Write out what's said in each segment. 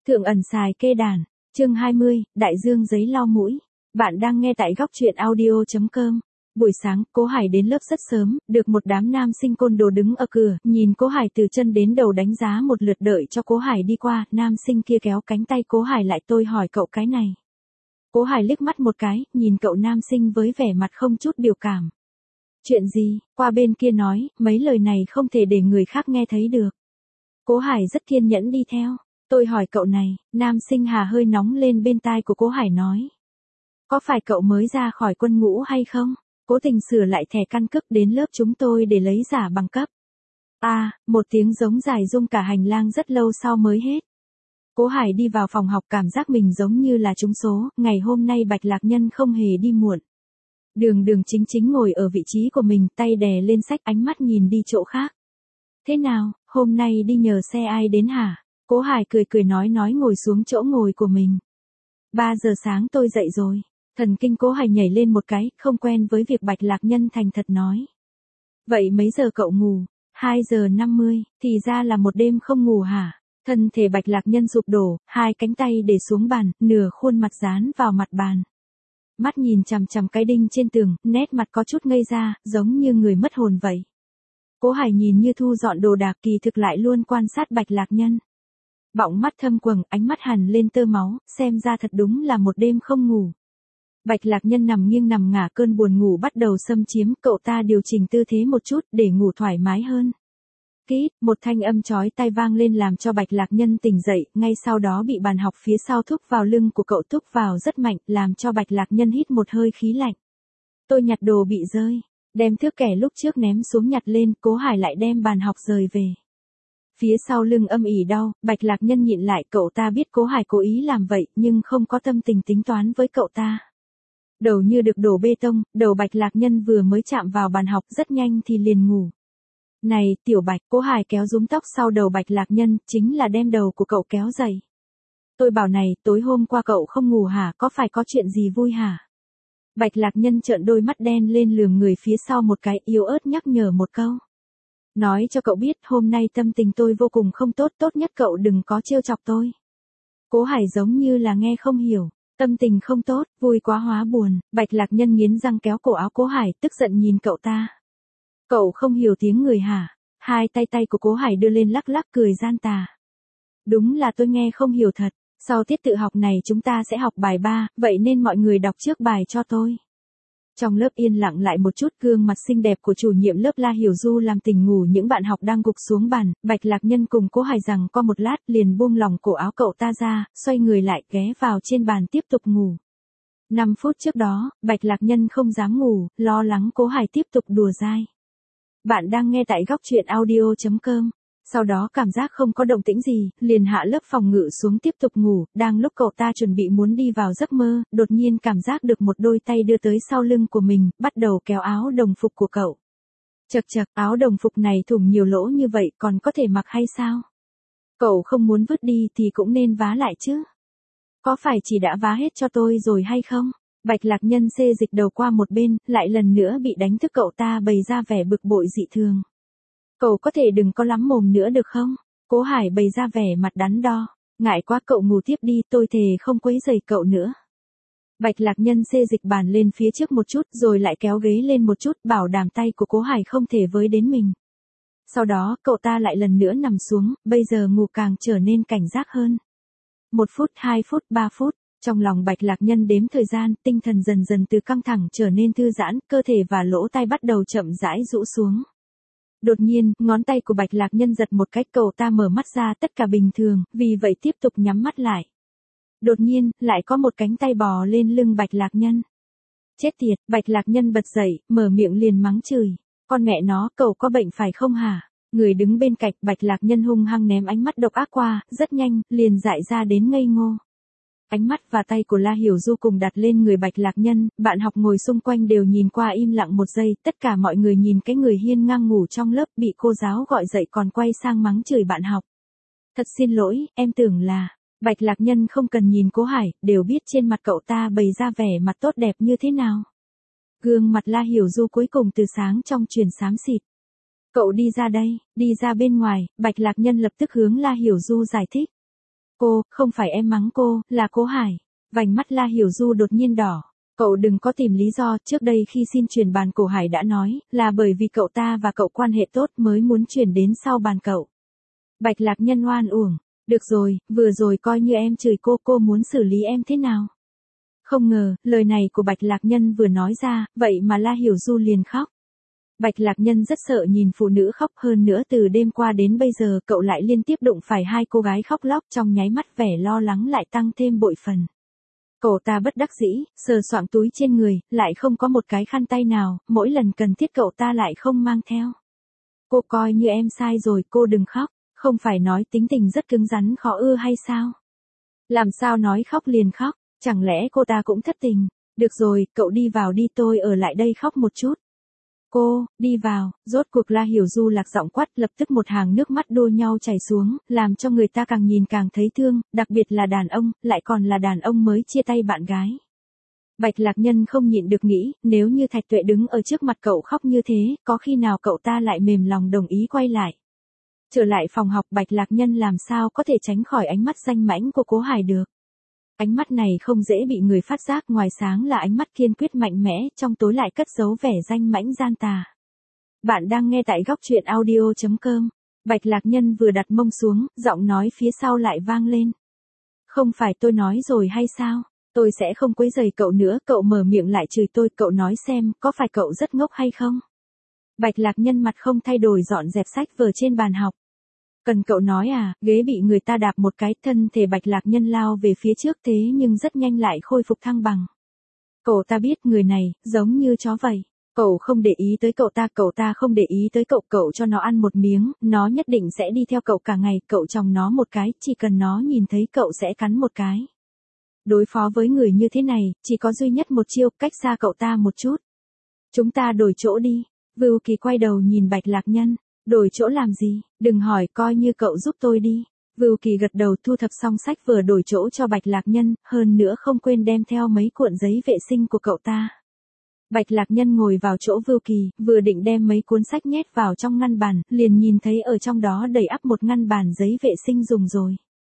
Thượng ẩn xài kê đàn, chương 20, đại dương giấy lau mũi. Bạn đang nghe tại góc truyện audio.com. Buổi sáng, Cố Hải đến lớp rất sớm, được một đám nam sinh côn đồ đứng ở cửa, nhìn Cố Hải từ chân đến đầu đánh giá một lượt đợi cho Cố Hải đi qua, nam sinh kia kéo cánh tay Cố Hải lại, tôi hỏi cậu cái này. Cố Hải liếc mắt một cái, nhìn cậu nam sinh với vẻ mặt không chút biểu cảm. Chuyện gì, qua bên kia nói, mấy lời này không thể để người khác nghe thấy được. Cố Hải rất kiên nhẫn đi theo. Tôi hỏi cậu này, nam sinh hà hơi nóng lên bên tai của Cố Hải nói. Có phải cậu mới ra khỏi quân ngũ hay không? Cố tình sửa lại thẻ căn cước đến lớp chúng tôi để lấy giả bằng cấp. Một tiếng giống dài rung cả hành lang rất lâu sau mới hết. Cố Hải đi vào phòng học cảm giác mình giống như là trúng số, ngày hôm nay Bạch Lạc Nhân không hề đi muộn. Đường chính chính ngồi ở vị trí của mình, tay đè lên sách, ánh mắt nhìn đi chỗ khác. Thế nào, hôm nay đi nhờ xe ai đến hả? Cố Hải cười nói ngồi xuống chỗ ngồi của mình. 3 giờ sáng tôi dậy rồi. Thần kinh Cố Hải nhảy lên một cái, không quen với việc Bạch Lạc Nhân thành thật nói. Vậy mấy giờ cậu ngủ? 2 giờ 50, thì ra là một đêm không ngủ hả? Thân thể Bạch Lạc Nhân sụp đổ, hai cánh tay để xuống bàn, nửa khuôn mặt dán vào mặt bàn. Mắt nhìn chằm chằm cái đinh trên tường, nét mặt có chút ngây ra, giống như người mất hồn vậy. Cố Hải nhìn như thu dọn đồ đạc, kỳ thực lại luôn quan sát Bạch Lạc Nhân. Bọng mắt thâm quầng, ánh mắt hằn lên tơ máu, xem ra thật đúng là một đêm không ngủ. Bạch Lạc Nhân nằm nghiêng nằm ngả, cơn buồn ngủ bắt đầu xâm chiếm, cậu ta điều chỉnh tư thế một chút để ngủ thoải mái hơn. Kít, một thanh âm chói tai vang lên làm cho Bạch Lạc Nhân tỉnh dậy, ngay sau đó bị bàn học phía sau thúc vào lưng của cậu, thúc vào rất mạnh, làm cho Bạch Lạc Nhân hít một hơi khí lạnh. Tôi nhặt đồ bị rơi, đem thước kẻ lúc trước ném xuống nhặt lên, Cố Hải lại đem bàn học rời về. Phía sau lưng âm ỉ đau, Bạch Lạc Nhân nhịn lại, cậu ta biết Cố Hải cố ý làm vậy, nhưng không có tâm tình tính toán với cậu ta. Đầu như được đổ bê tông, đầu Bạch Lạc Nhân vừa mới chạm vào bàn học rất nhanh thì liền ngủ. Này, Tiểu Bạch, Cố Hải kéo rúm tóc sau đầu Bạch Lạc Nhân, chính là đem đầu của cậu kéo dậy. Tôi bảo này, tối hôm qua cậu không ngủ hả, có phải có chuyện gì vui hả? Bạch Lạc Nhân trợn đôi mắt đen lên lườm người phía sau một cái, yếu ớt nhắc nhở một câu. Nói cho cậu biết, hôm nay tâm tình tôi vô cùng không tốt, tốt nhất cậu đừng có trêu chọc tôi. Cố Hải giống như là nghe không hiểu. Tâm tình không tốt, vui quá hóa buồn, Bạch Lạc Nhân nghiến răng kéo cổ áo Cố Hải, tức giận nhìn cậu ta. Cậu không hiểu tiếng người hả? Hai tay của Cố Hải đưa lên lắc lắc cười gian tà. Đúng là tôi nghe không hiểu thật, sau tiết tự học này chúng ta sẽ học bài 3, vậy nên mọi người đọc trước bài cho tôi. Trong lớp yên lặng lại một chút, gương mặt xinh đẹp của chủ nhiệm lớp La Hiểu Du làm tỉnh ngủ những bạn học đang gục xuống bàn, Bạch Lạc Nhân cùng Cố Hải rằng co một lát liền buông lỏng cổ áo cậu ta ra, xoay người lại ghé vào trên bàn tiếp tục ngủ. 5 phút trước đó, Bạch Lạc Nhân không dám ngủ, lo lắng Cố Hải tiếp tục đùa dai. Bạn đang nghe tại góc truyện audio.com. Sau đó cảm giác không có động tĩnh gì, liền hạ lớp phòng ngự xuống tiếp tục ngủ, đang lúc cậu ta chuẩn bị muốn đi vào giấc mơ, đột nhiên cảm giác được một đôi tay đưa tới sau lưng của mình, bắt đầu kéo áo đồng phục của cậu. Chật, áo đồng phục này thủng nhiều lỗ như vậy còn có thể mặc hay sao? Cậu không muốn vứt đi thì cũng nên vá lại chứ. Có phải chỉ đã vá hết cho tôi rồi hay không? Bạch Lạc Nhân xê dịch đầu qua một bên, lại lần nữa bị đánh thức, cậu ta bày ra vẻ bực bội dị thường. Cậu có thể đừng có lắm mồm nữa được không? Cố Hải bày ra vẻ mặt đắn đo. Ngại quá, cậu ngủ tiếp đi, tôi thề không quấy rầy cậu nữa. Bạch Lạc Nhân xê dịch bàn lên phía trước một chút rồi lại kéo ghế lên một chút, bảo đảm tay của Cố Hải không thể với đến mình. Sau đó cậu ta lại lần nữa nằm xuống, bây giờ ngủ càng trở nên cảnh giác hơn. 1 phút, 2 phút, 3 phút. Trong lòng Bạch Lạc Nhân đếm thời gian, tinh thần dần dần từ căng thẳng trở nên thư giãn, cơ thể và lỗ tai bắt đầu chậm rãi rũ xuống. Đột nhiên, ngón tay của Bạch Lạc Nhân giật một cách, cậu ta mở mắt ra, tất cả bình thường, vì vậy tiếp tục nhắm mắt lại. Đột nhiên, lại có một cánh tay bò lên lưng Bạch Lạc Nhân. Chết tiệt, Bạch Lạc Nhân bật dậy, mở miệng liền mắng chửi. Con mẹ nó, cậu có bệnh phải không hả? Người đứng bên cạnh Bạch Lạc Nhân hung hăng ném ánh mắt độc ác qua, rất nhanh, liền dại ra đến ngây ngô. Ánh mắt và tay của La Hiểu Du cùng đặt lên người Bạch Lạc Nhân, bạn học ngồi xung quanh đều nhìn qua im lặng một giây, tất cả mọi người nhìn cái người hiên ngang ngủ trong lớp bị cô giáo gọi dậy còn quay sang mắng chửi bạn học. Thật xin lỗi, em tưởng là... Bạch Lạc Nhân không cần nhìn Cố Hải, đều biết trên mặt cậu ta bày ra vẻ mặt tốt đẹp như thế nào. Gương mặt La Hiểu Du cuối cùng từ sáng trong chuyển xám xịt. Cậu đi ra đây, đi ra bên ngoài, Bạch Lạc Nhân lập tức hướng La Hiểu Du giải thích. Cô, không phải em mắng cô, là Cố Hải. Vành mắt La Hiểu Du đột nhiên đỏ. Cậu đừng có tìm lý do, trước đây khi xin chuyển bàn Cố Hải đã nói, là bởi vì cậu ta và cậu quan hệ tốt mới muốn chuyển đến sau bàn cậu. Bạch Lạc Nhân oan uổng. Được rồi, vừa rồi coi như em chửi cô muốn xử lý em thế nào? Không ngờ, lời này của Bạch Lạc Nhân vừa nói ra, vậy mà La Hiểu Du liền khóc. Bạch Lạc Nhân rất sợ nhìn phụ nữ khóc, hơn nữa từ đêm qua đến bây giờ cậu lại liên tiếp đụng phải hai cô gái khóc lóc, trong nháy mắt vẻ lo lắng lại tăng thêm bội phần. Cậu ta bất đắc dĩ, sờ soạng túi trên người, lại không có một cái khăn tay nào, mỗi lần cần thiết cậu ta lại không mang theo. Cô coi như em sai rồi, cô đừng khóc, không phải nói tính tình rất cứng rắn khó ưa hay sao? Làm sao nói khóc liền khóc, chẳng lẽ cô ta cũng thất tình? Được rồi, cậu đi vào đi, tôi ở lại đây khóc một chút. Cô, đi vào, rốt cuộc La Hiểu Du lạc giọng quát, lập tức một hàng nước mắt đua nhau chảy xuống, làm cho người ta càng nhìn càng thấy thương, đặc biệt là đàn ông, lại còn là đàn ông mới chia tay bạn gái. Bạch Lạc Nhân không nhịn được nghĩ, nếu như Thạch Tuệ đứng ở trước mặt cậu khóc như thế, có khi nào cậu ta lại mềm lòng đồng ý quay lại. Trở lại phòng học, Bạch Lạc Nhân làm sao có thể tránh khỏi ánh mắt danh mãnh của Cố Hải được. Ánh mắt này không dễ bị người phát giác, ngoài sáng là ánh mắt kiên quyết mạnh mẽ, trong tối lại cất giấu vẻ danh mãnh gian tà. Bạn đang nghe tại góc truyện audio.com. Bạch Lạc Nhân vừa đặt mông xuống, giọng nói phía sau lại vang lên. Không phải tôi nói rồi hay sao? Tôi sẽ không quấy rầy cậu nữa, cậu mở miệng lại chửi tôi, cậu nói xem, có phải cậu rất ngốc hay không? Bạch Lạc Nhân mặt không thay đổi dọn dẹp sách vở trên bàn học. Cần cậu nói à, ghế bị người ta đạp một cái, thân thể Bạch Lạc Nhân lao về phía trước, thế nhưng rất nhanh lại khôi phục thăng bằng. Cậu ta biết người này, giống như chó vậy. Cậu không để ý tới cậu ta không để ý tới cậu cho nó ăn một miếng, nó nhất định sẽ đi theo cậu cả ngày, cậu chòng nó một cái, chỉ cần nó nhìn thấy cậu sẽ cắn một cái. Đối phó với người như thế này, chỉ có duy nhất một chiêu, cách xa cậu ta một chút. Chúng ta đổi chỗ đi. Vưu Kỳ quay đầu nhìn Bạch Lạc Nhân. Đổi chỗ làm gì, đừng hỏi, coi như cậu giúp tôi đi. Vưu Kỳ gật đầu, thu thập xong sách vừa đổi chỗ cho Bạch Lạc Nhân, hơn nữa không quên đem theo mấy cuộn giấy vệ sinh của cậu ta. Bạch Lạc Nhân ngồi vào chỗ Vưu Kỳ, vừa định đem mấy cuốn sách nhét vào trong ngăn bàn, liền nhìn thấy ở trong đó đầy ắp một ngăn bàn giấy vệ sinh dùng rồi.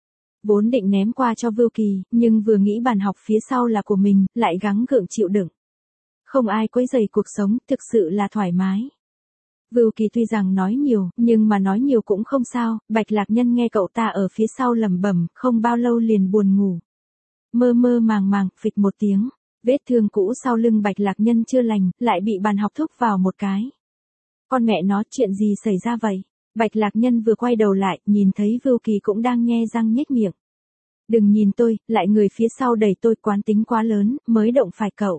Vốn định ném qua cho Vưu Kỳ, nhưng vừa nghĩ bàn học phía sau là của mình, lại gắng gượng chịu đựng. Không ai quấy rầy cuộc sống, thực sự là thoải mái. Vưu Kỳ tuy rằng nói nhiều, nhưng mà nói nhiều cũng không sao, Bạch Lạc Nhân nghe cậu ta ở phía sau lẩm bẩm, không bao lâu liền buồn ngủ. Mơ mơ màng màng, phịch một tiếng, vết thương cũ sau lưng Bạch Lạc Nhân chưa lành, lại bị bàn học thúc vào một cái. Con mẹ nó, chuyện gì xảy ra vậy? Bạch Lạc Nhân vừa quay đầu lại, nhìn thấy Vưu Kỳ cũng đang nhe răng nhếch miệng. Đừng nhìn tôi, lại người phía sau đẩy tôi, quán tính quá lớn, mới động phải cậu.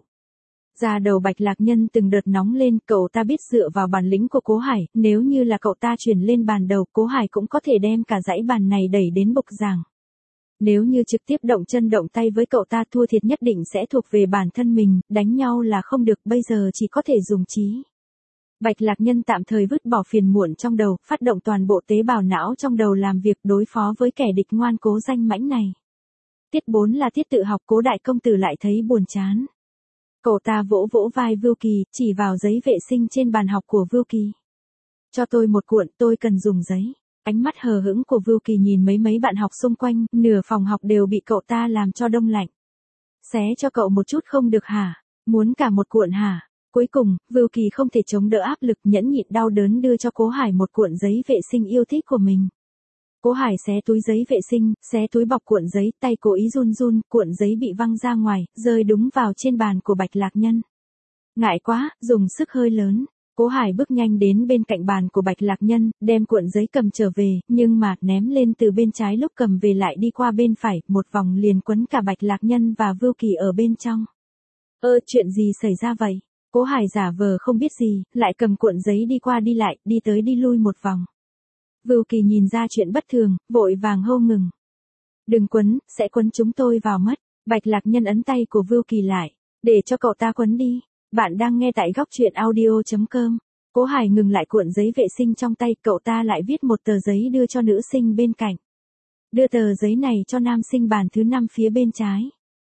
Da đầu Bạch Lạc Nhân từng đợt nóng lên, cậu ta biết dựa vào bản lĩnh của Cố Hải, nếu như là cậu ta chuyển lên bàn đầu, Cố Hải cũng có thể đem cả dãy bàn này đẩy đến bục giảng. Nếu như trực tiếp động chân động tay với cậu ta, thua thiệt nhất định sẽ thuộc về bản thân mình, đánh nhau là không được, bây giờ chỉ có thể dùng trí. Bạch Lạc Nhân tạm thời vứt bỏ phiền muộn trong đầu, phát động toàn bộ tế bào não trong đầu làm việc đối phó với kẻ địch ngoan cố danh mãnh này. Tiết 4 là tiết tự học, Cố đại công tử lại thấy buồn chán. Cậu ta vỗ vỗ vai Vưu Kỳ, chỉ vào giấy vệ sinh trên bàn học của Vưu Kỳ. Cho tôi một cuộn, tôi cần dùng giấy. Ánh mắt hờ hững của Vưu Kỳ nhìn mấy bạn học xung quanh, nửa phòng học đều bị cậu ta làm cho đông lạnh. Xé cho cậu một chút không được hả? Muốn cả một cuộn hả? Cuối cùng, Vưu Kỳ không thể chống đỡ áp lực, nhẫn nhịn đau đớn đưa cho Cố Hải một cuộn giấy vệ sinh yêu thích của mình. Cố Hải xé túi giấy vệ sinh, xé túi bọc cuộn giấy, tay cố ý run run, cuộn giấy bị văng ra ngoài, rơi đúng vào trên bàn của Bạch Lạc Nhân. Ngại quá, dùng sức hơi lớn. Cố Hải bước nhanh đến bên cạnh bàn của Bạch Lạc Nhân, đem cuộn giấy cầm trở về, nhưng mà ném lên từ bên trái, lúc cầm về lại đi qua bên phải, một vòng liền quấn cả Bạch Lạc Nhân và Vưu Kỳ ở bên trong. Chuyện gì xảy ra vậy? Cố Hải giả vờ không biết gì, lại cầm cuộn giấy đi qua đi lại, đi tới đi lui một vòng. Vưu Kỳ nhìn ra chuyện bất thường, vội vàng hô ngừng. Đừng quấn, sẽ quấn chúng tôi vào mất. Bạch Lạc Nhân ấn tay của Vưu Kỳ lại, để cho cậu ta quấn đi. Bạn đang nghe tại góc truyện audio.com. Cố Hải ngừng lại cuộn giấy vệ sinh trong tay, cậu ta lại viết một tờ giấy đưa cho nữ sinh bên cạnh. Đưa tờ giấy này cho nam sinh bàn thứ 5 phía bên trái.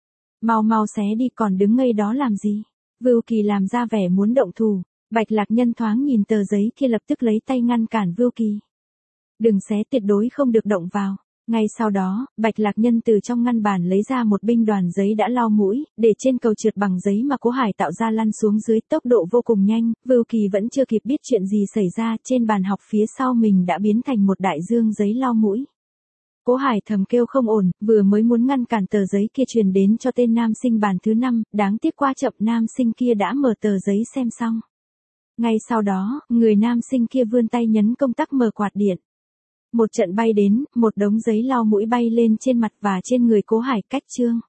Mau mau xé đi, còn đứng ngây đó làm gì? Vưu Kỳ làm ra vẻ muốn động thủ. Bạch Lạc Nhân thoáng nhìn tờ giấy kia, lập tức lấy tay ngăn cản Vưu Kỳ. Đừng xé, tuyệt đối không được động vào. Ngay sau đó, Bạch Lạc Nhân từ trong ngăn bàn lấy ra một binh đoàn giấy đã lau mũi, để trên cầu trượt bằng giấy mà Cố Hải tạo ra lăn xuống dưới tốc độ vô cùng nhanh, Vưu Kỳ vẫn chưa kịp biết chuyện gì xảy ra, trên bàn học phía sau mình đã biến thành một đại dương giấy lau mũi. Cố Hải thầm kêu không ổn, vừa mới muốn ngăn cản tờ giấy kia truyền đến cho tên nam sinh bàn thứ 5, đáng tiếc quá chậm, nam sinh kia đã mở tờ giấy xem xong. Ngay sau đó, người nam sinh kia vươn tay nhấn công tắc mở quạt điện. Một trận bay đến, một đống giấy lau mũi bay lên trên mặt và trên người Cố Hải cách chương.